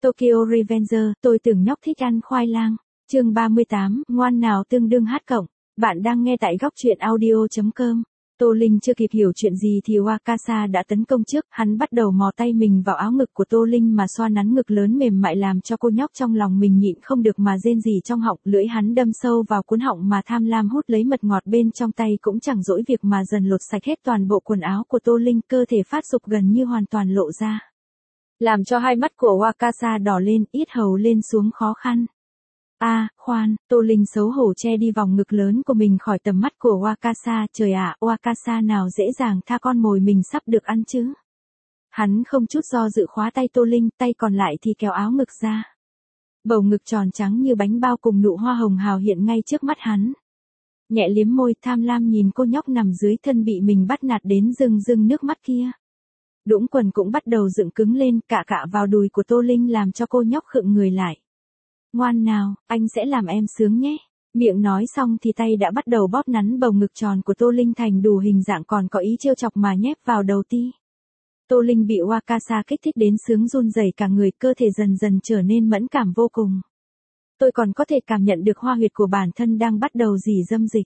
Tokyo Revenger, tôi tưởng nhóc thích ăn khoai lang. Chương 38, ngoan nào tương đương hát cộng. Bạn đang nghe tại góc truyện audio.com. Tô Linh chưa kịp hiểu chuyện gì thì Wakasa đã tấn công trước, hắn bắt đầu mò tay mình vào áo ngực của Tô Linh mà xoa nắn ngực lớn mềm mại làm cho cô nhóc trong lòng mình nhịn không được mà rên rỉ trong họng, lưỡi hắn đâm sâu vào cuốn họng mà tham lam hút lấy mật ngọt bên trong tay cũng chẳng dỗi việc mà dần lột sạch hết toàn bộ quần áo của Tô Linh, cơ thể phát dục gần như hoàn toàn lộ ra. Làm cho hai mắt của Wakasa đỏ lên, yết hầu lên xuống khó khăn. Khoan, Tô Linh xấu hổ che đi vòng ngực lớn của mình khỏi tầm mắt của Wakasa, trời ạ, Wakasa nào dễ dàng tha con mồi mình sắp được ăn chứ. Hắn không chút do dự khóa tay Tô Linh, tay còn lại thì kéo áo ngực ra. Bầu ngực tròn trắng như bánh bao cùng nụ hoa hồng hào hiện ngay trước mắt hắn. Nhẹ liếm môi tham lam nhìn cô nhóc nằm dưới thân bị mình bắt nạt đến rưng rưng nước mắt kia. Đũng quần cũng bắt đầu dựng cứng lên, cạ vào đùi của Tô Linh làm cho cô nhóc khựng người lại. Ngoan nào, anh sẽ làm em sướng nhé. Miệng nói xong thì tay đã bắt đầu bóp nắn bầu ngực tròn của Tô Linh thành đủ hình dạng, còn có ý trêu chọc mà nhép vào đầu ti. Tô Linh bị Wakasa kích thích đến sướng run rẩy cả người, cơ thể dần dần trở nên mẫn cảm vô cùng. Tôi còn có thể cảm nhận được hoa huyệt của bản thân đang bắt đầu rỉ dâm dịch.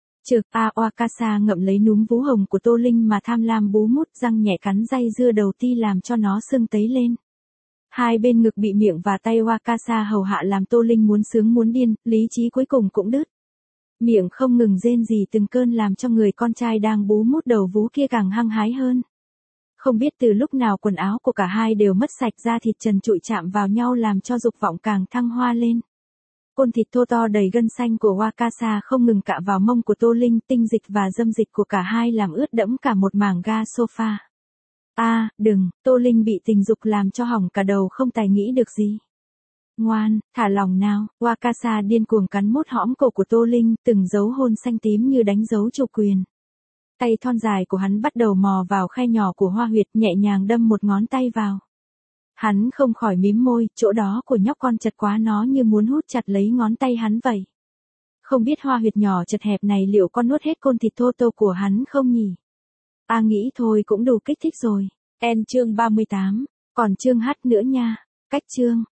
Wakasa ngậm lấy núm vú hồng của Tô Linh mà tham lam bú mút, răng nhẹ cắn ray dưa đầu ti làm cho nó sưng tấy lên. Hai bên ngực bị miệng và tay Wakasa hầu hạ làm Tô Linh muốn sướng muốn điên, lý trí cuối cùng cũng đứt. Miệng không ngừng rên rỉ từng cơn làm cho người con trai đang bú mút đầu vú kia càng hăng hái hơn. Không biết từ lúc nào quần áo của cả hai đều mất sạch, da thịt trần trụi chạm vào nhau làm cho dục vọng càng thăng hoa lên. Côn thịt thô to đầy gân xanh của Wakasa không ngừng cạ vào mông của Tô Linh, tinh dịch và dâm dịch của cả hai làm ướt đẫm cả một mảng ga sofa. Đừng, Tô Linh bị tình dục làm cho hỏng cả đầu không tài nghĩ được gì. Ngoan, thả lòng nào, Wakasa điên cuồng cắn mốt hõm cổ của Tô Linh, từng dấu hôn xanh tím như đánh dấu chủ quyền. Tay thon dài của hắn bắt đầu mò vào khe nhỏ của hoa huyệt, nhẹ nhàng đâm một ngón tay vào. Hắn không khỏi mím môi, chỗ đó của nhóc con chật quá, nó như muốn hút chặt lấy ngón tay hắn vậy. Không biết hoa huyệt nhỏ chật hẹp này liệu con nuốt hết côn thịt thô tô của hắn không nhỉ? Nghĩ thôi cũng đủ kích thích rồi. Chương 38, còn chương hát nữa nha. Cách chương.